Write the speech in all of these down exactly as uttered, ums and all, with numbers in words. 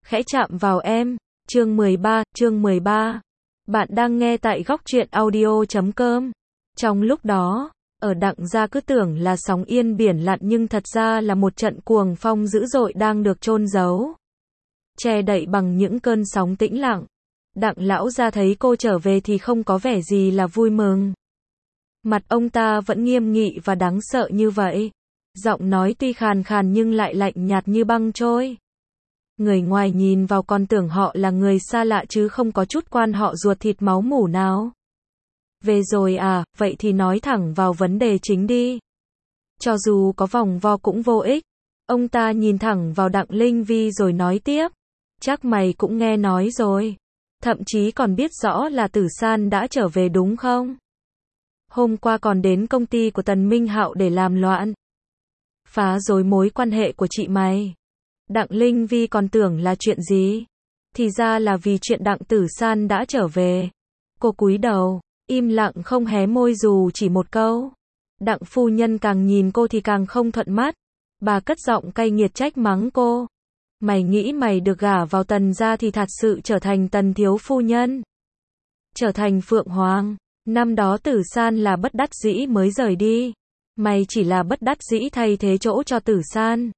khẽ chạm vào em. Chương mười ba, chương mười ba. Bạn đang nghe tại góc truyện audio chấm com. Trong lúc đó, ở Đặng gia cứ tưởng là sóng yên biển lặng nhưng thật ra là một trận cuồng phong dữ dội đang được chôn giấu, che đậy bằng những cơn sóng tĩnh lặng. Đặng lão gia thấy cô trở về thì không có vẻ gì là vui mừng. Mặt ông ta vẫn nghiêm nghị và đáng sợ như vậy. Giọng nói tuy khàn khàn nhưng lại lạnh nhạt như băng trôi. Người ngoài nhìn vào còn tưởng họ là người xa lạ chứ không có chút quan họ ruột thịt máu mủ nào. Về rồi à, vậy thì nói thẳng vào vấn đề chính đi. Cho dù có vòng vo cũng vô ích. Ông ta nhìn thẳng vào Đặng Linh Vi rồi nói tiếp. Chắc mày cũng nghe nói rồi. Thậm chí còn biết rõ là Tử San đã trở về đúng không? Hôm qua còn đến công ty của Tần Minh Hạo để làm loạn, phá rối mối quan hệ của chị mày. Đặng Linh Vi còn tưởng là chuyện gì? Thì ra là vì chuyện Đặng Tử San đã trở về. Cô cúi đầu, im lặng không hé môi dù chỉ một câu. Đặng phu nhân càng nhìn cô thì càng không thuận mắt. Bà cất giọng cay nghiệt trách mắng cô. Mày nghĩ mày được gả vào Tần gia thì thật sự trở thành Tần thiếu phu nhân, trở thành Phượng Hoàng. Năm đó Tử San là bất đắc dĩ mới rời đi. Mày chỉ là bất đắc dĩ thay thế chỗ cho Tử San.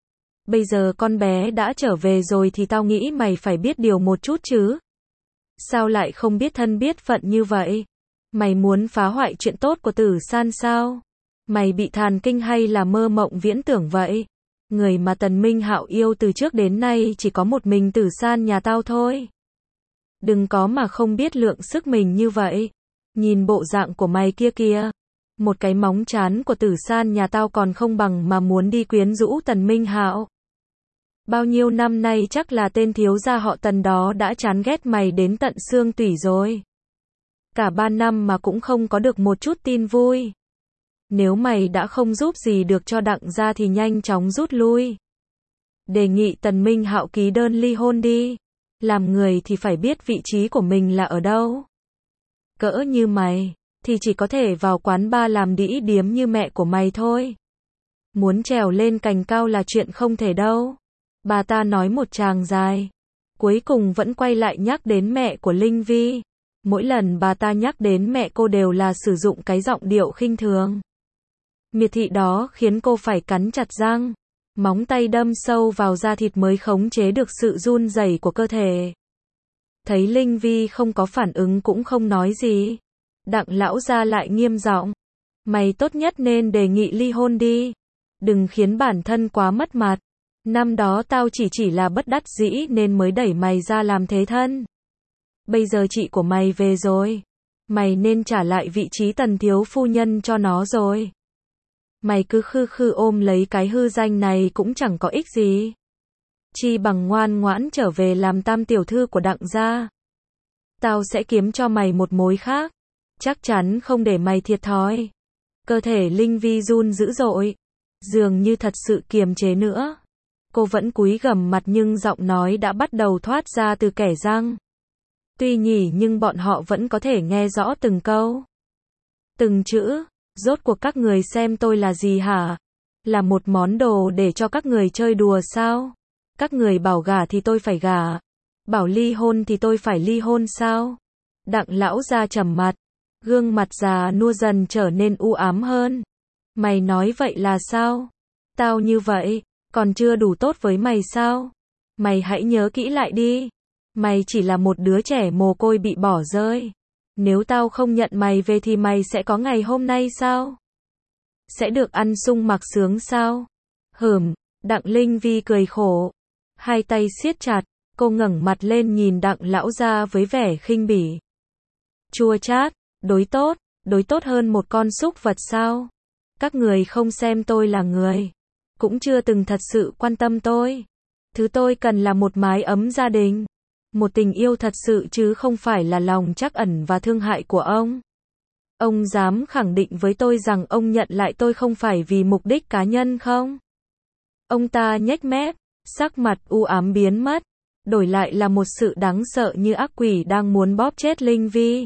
Bây giờ con bé đã trở về rồi thì tao nghĩ mày phải biết điều một chút chứ. Sao lại không biết thân biết phận như vậy? Mày muốn phá hoại chuyện tốt của Tử San sao? Mày bị thàn kinh hay là mơ mộng viễn tưởng vậy? Người mà Tần Minh Hạo yêu từ trước đến nay chỉ có một mình Tử San nhà tao thôi. Đừng có mà không biết lượng sức mình như vậy. Nhìn bộ dạng của mày kia kìa. Một cái móng chán của Tử San nhà tao còn không bằng mà muốn đi quyến rũ Tần Minh Hạo. Bao nhiêu năm nay chắc là tên thiếu gia họ Tần đó đã chán ghét mày đến tận xương tủy rồi. Cả ba năm mà cũng không có được một chút tin vui. Nếu mày đã không giúp gì được cho Đặng gia thì nhanh chóng rút lui. Đề nghị Tần Minh Hạo ký đơn ly hôn đi. Làm người thì phải biết vị trí của mình là ở đâu. Cỡ như mày thì chỉ có thể vào quán bar làm đĩ điếm như mẹ của mày thôi. Muốn trèo lên cành cao là chuyện không thể đâu. Bà ta nói một tràng dài, cuối cùng vẫn quay lại nhắc đến mẹ của Linh Vi. Mỗi lần bà ta nhắc đến mẹ cô đều là sử dụng cái giọng điệu khinh thường, miệt thị đó khiến cô phải cắn chặt răng, móng tay đâm sâu vào da thịt mới khống chế được sự run rẩy của cơ thể. Thấy Linh Vi không có phản ứng cũng không nói gì, Đặng lão gia lại nghiêm giọng. Mày tốt nhất nên đề nghị ly hôn đi. Đừng khiến bản thân quá mất mặt. Năm đó tao chỉ chỉ là bất đắc dĩ nên mới đẩy mày ra làm thế thân. Bây giờ chị của mày về rồi. Mày nên trả lại vị trí Tần thiếu phu nhân cho nó rồi. Mày cứ khư khư ôm lấy cái hư danh này cũng chẳng có ích gì. Chi bằng ngoan ngoãn trở về làm tam tiểu thư của Đặng gia. Tao sẽ kiếm cho mày một mối khác. Chắc chắn không để mày thiệt thòi. Cơ thể Linh Vi run dữ dội, dường như thật sự kiềm chế nữa. Cô vẫn cúi gằm mặt nhưng giọng nói đã bắt đầu thoát ra từ kẻ răng. Tuy nhỉ nhưng bọn họ vẫn có thể nghe rõ từng câu, từng chữ. Rốt cuộc các người xem tôi là gì hả? Là một món đồ để cho các người chơi đùa sao? Các người bảo gả thì tôi phải gả, bảo ly hôn thì tôi phải ly hôn sao? Đặng lão gia trầm mặt, gương mặt già nua dần trở nên u ám hơn. Mày nói vậy là sao? Tao như vậy còn chưa đủ tốt với mày sao? Mày hãy nhớ kỹ lại đi. Mày chỉ là một đứa trẻ mồ côi bị bỏ rơi. Nếu tao không nhận mày về thì mày sẽ có ngày hôm nay sao? Sẽ được ăn sung mặc sướng sao? Hửm, Đặng Linh Vi cười khổ. Hai tay siết chặt, cô ngẩng mặt lên nhìn Đặng lão gia với vẻ khinh bỉ. Chua chát, đối tốt, đối tốt hơn một con súc vật sao? Các người không xem tôi là người, cũng chưa từng thật sự quan tâm tôi. Thứ tôi cần là một mái ấm gia đình, một tình yêu thật sự chứ không phải là lòng trắc ẩn và thương hại của ông. Ông dám khẳng định với tôi rằng ông nhận lại tôi không phải vì mục đích cá nhân không? Ông ta nhếch mép, sắc mặt u ám biến mất, đổi lại là một sự đáng sợ như ác quỷ đang muốn bóp chết Linh Vi.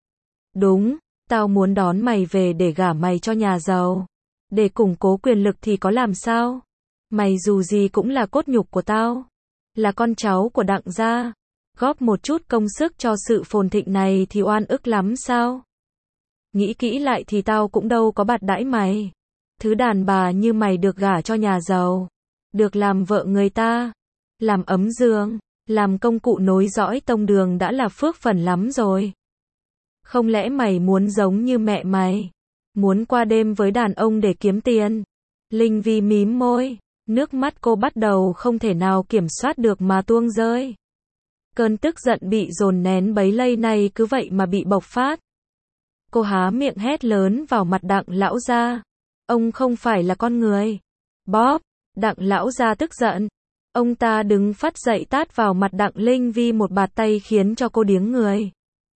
Đúng, tao muốn đón mày về để gả mày cho nhà giàu, để củng cố quyền lực thì có làm sao? Mày dù gì cũng là cốt nhục của tao. là con cháu của Đặng gia, góp một chút công sức cho sự phồn thịnh này thì oan ức lắm sao? Nghĩ kỹ lại thì tao cũng đâu có bạc đãi mày. Thứ đàn bà như mày được gả cho nhà giàu, được làm vợ người ta, làm ấm giường, làm công cụ nối dõi tông đường đã là phước phần lắm rồi. Không lẽ mày muốn giống như mẹ mày, muốn qua đêm với đàn ông để kiếm tiền? Linh Vi mím môi, nước mắt cô bắt đầu không thể nào kiểm soát được mà tuông rơi. Cơn tức giận bị dồn nén bấy lâu nay cứ vậy mà bị bộc phát. Cô há miệng hét lớn vào mặt Đặng lão gia. Ông không phải là con người. Bóp, Đặng lão gia tức giận. Ông ta đứng phát dậy tát vào mặt Đặng Linh Vi một bạt tay khiến cho cô điếng người.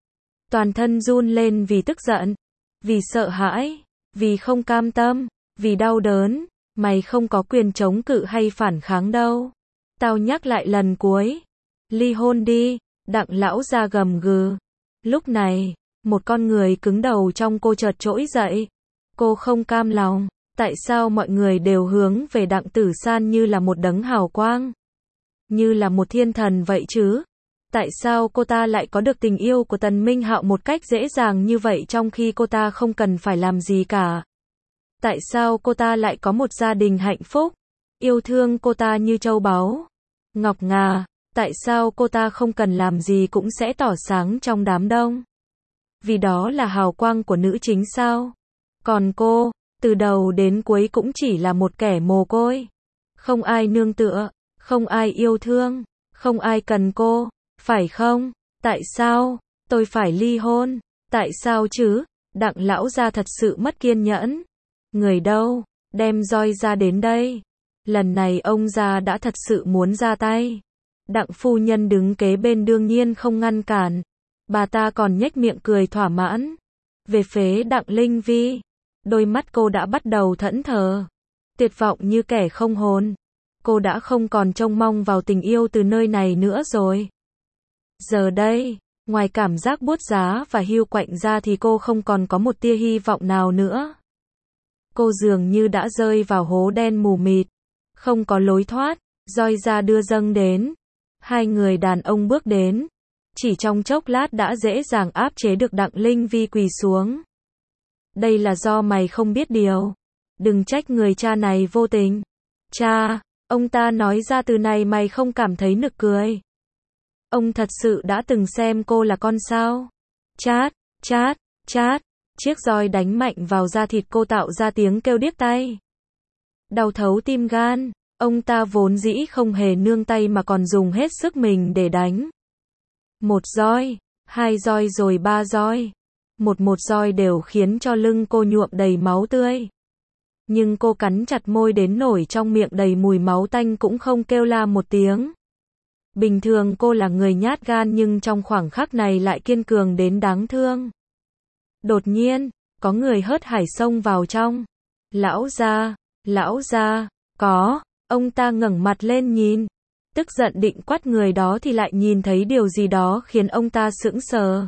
Toàn thân run lên vì tức giận, vì sợ hãi, vì không cam tâm, vì đau đớn. Mày không có quyền chống cự hay phản kháng đâu. Tao nhắc lại lần cuối. Ly hôn đi, Đặng lão gia gầm gừ. Lúc này, một con người cứng đầu trong cô chợt trỗi dậy. Cô không cam lòng. Tại sao mọi người đều hướng về Đặng Tử San như là một đấng hào quang, như là một thiên thần vậy chứ? Tại sao cô ta lại có được tình yêu của Tần Minh Hạo một cách dễ dàng như vậy trong khi cô ta không cần phải làm gì cả? Tại sao cô ta lại có một gia đình hạnh phúc, yêu thương cô ta như châu báu, ngọc ngà? Tại sao cô ta không cần làm gì cũng sẽ tỏ sáng trong đám đông? Vì đó là hào quang của nữ chính sao? Còn cô, từ đầu đến cuối cũng chỉ là một kẻ mồ côi. Không ai nương tựa, không ai yêu thương, không ai cần cô, phải không? Tại sao tôi phải ly hôn? Tại sao chứ? Đặng lão gia thật sự mất kiên nhẫn. Người đâu? Đem roi ra đến đây. Lần này ông già đã thật sự muốn ra tay. Đặng phu nhân đứng kế bên đương nhiên không ngăn cản. Bà ta còn nhếch miệng cười thỏa mãn. Về phía Đặng Linh Vi, đôi mắt cô đã bắt đầu thẫn thờ, tuyệt vọng như kẻ không hồn. Cô đã không còn trông mong vào tình yêu từ nơi này nữa rồi. Giờ đây, ngoài cảm giác buốt giá và hiu quạnh ra thì cô không còn có một tia hy vọng nào nữa. Cô dường như đã rơi vào hố đen mù mịt, không có lối thoát. Roi ra đưa dâng đến. Hai người đàn ông bước đến. Chỉ trong chốc lát đã dễ dàng áp chế được Đặng Linh Vi quỳ xuống. Đây là do mày không biết điều. Đừng trách người cha này vô tình. Cha, ông ta nói ra từ này mày không cảm thấy nực cười. Ông thật sự đã từng xem cô là con sao? Chát, chát, chát. Chiếc roi đánh mạnh vào da thịt cô tạo ra tiếng kêu điếc tai. Đau thấu tim gan. Ông ta vốn dĩ không hề nương tay mà còn dùng hết sức mình để đánh. Một roi, hai roi rồi ba roi. Một một roi đều khiến cho lưng cô nhuộm đầy máu tươi. Nhưng cô cắn chặt môi đến nổi trong miệng đầy mùi máu tanh cũng không kêu la một tiếng. Bình thường cô là người nhát gan nhưng trong khoảng khắc này lại kiên cường đến đáng thương. Đột nhiên, có người hớt hải xông vào trong. Lão gia, lão gia, có, ông ta ngẩng mặt lên nhìn. Tức giận định quát người đó thì lại nhìn thấy điều gì đó khiến ông ta sững sờ.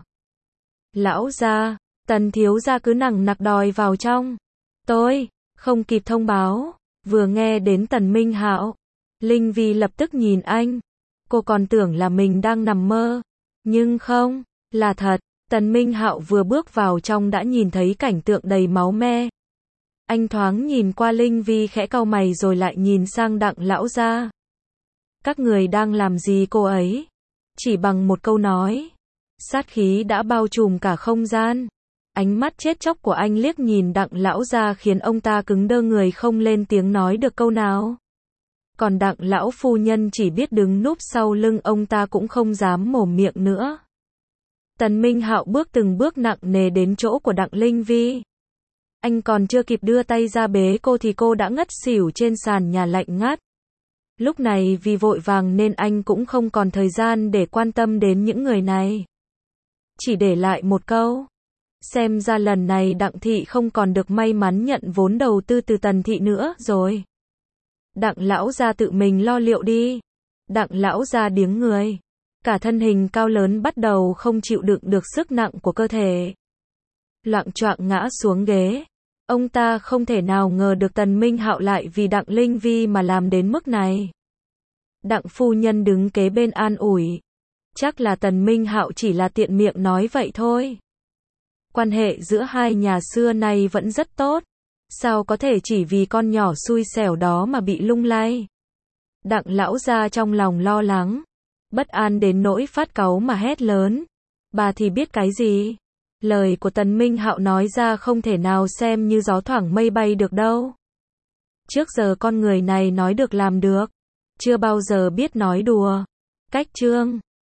Lão gia, Tần thiếu gia cứ nằng nặc đòi vào trong. Tôi, không kịp thông báo, vừa nghe đến Tần Minh Hạo. Linh Vi lập tức nhìn anh. Cô còn tưởng là mình đang nằm mơ. Nhưng không, là thật. Tần Minh Hạo vừa bước vào trong đã nhìn thấy cảnh tượng đầy máu me. Anh thoáng nhìn qua Linh Vi khẽ cau mày rồi lại nhìn sang Đặng lão gia. Các người đang làm gì cô ấy? Chỉ bằng một câu nói, sát khí đã bao trùm cả không gian. Ánh mắt chết chóc của anh liếc nhìn Đặng lão gia khiến ông ta cứng đơ người không lên tiếng nói được câu nào. Còn Đặng lão phu nhân chỉ biết đứng núp sau lưng ông ta cũng không dám mồm miệng nữa. Tần Minh Hạo bước từng bước nặng nề đến chỗ của Đặng Linh Vi. Anh còn chưa kịp đưa tay ra bế cô thì cô đã ngất xỉu trên sàn nhà lạnh ngắt. Lúc này vì vội vàng nên anh cũng không còn thời gian để quan tâm đến những người này. Chỉ để lại một câu. Xem ra lần này Đặng thị không còn được may mắn nhận vốn đầu tư từ Tần thị nữa rồi. Đặng lão gia tự mình lo liệu đi. Đặng lão gia điếng người. Cả thân hình cao lớn bắt đầu không chịu đựng được sức nặng của cơ thể. Loạng choạng ngã xuống ghế. Ông ta không thể nào ngờ được Tần Minh Hạo lại vì Đặng Linh Vi mà làm đến mức này. Đặng phu nhân đứng kế bên an ủi. Chắc là Tần Minh Hạo chỉ là tiện miệng nói vậy thôi. Quan hệ giữa hai nhà xưa nay vẫn rất tốt. Sao có thể chỉ vì con nhỏ xui xẻo đó mà bị lung lay. Đặng lão gia trong lòng lo lắng. Bất an đến nỗi phát cáu mà hét lớn. Bà thì biết cái gì? Lời của Tần Minh Hạo nói ra không thể nào xem như gió thoảng mây bay được đâu. Trước giờ con người này nói được làm được. Chưa bao giờ biết nói đùa. Cách chương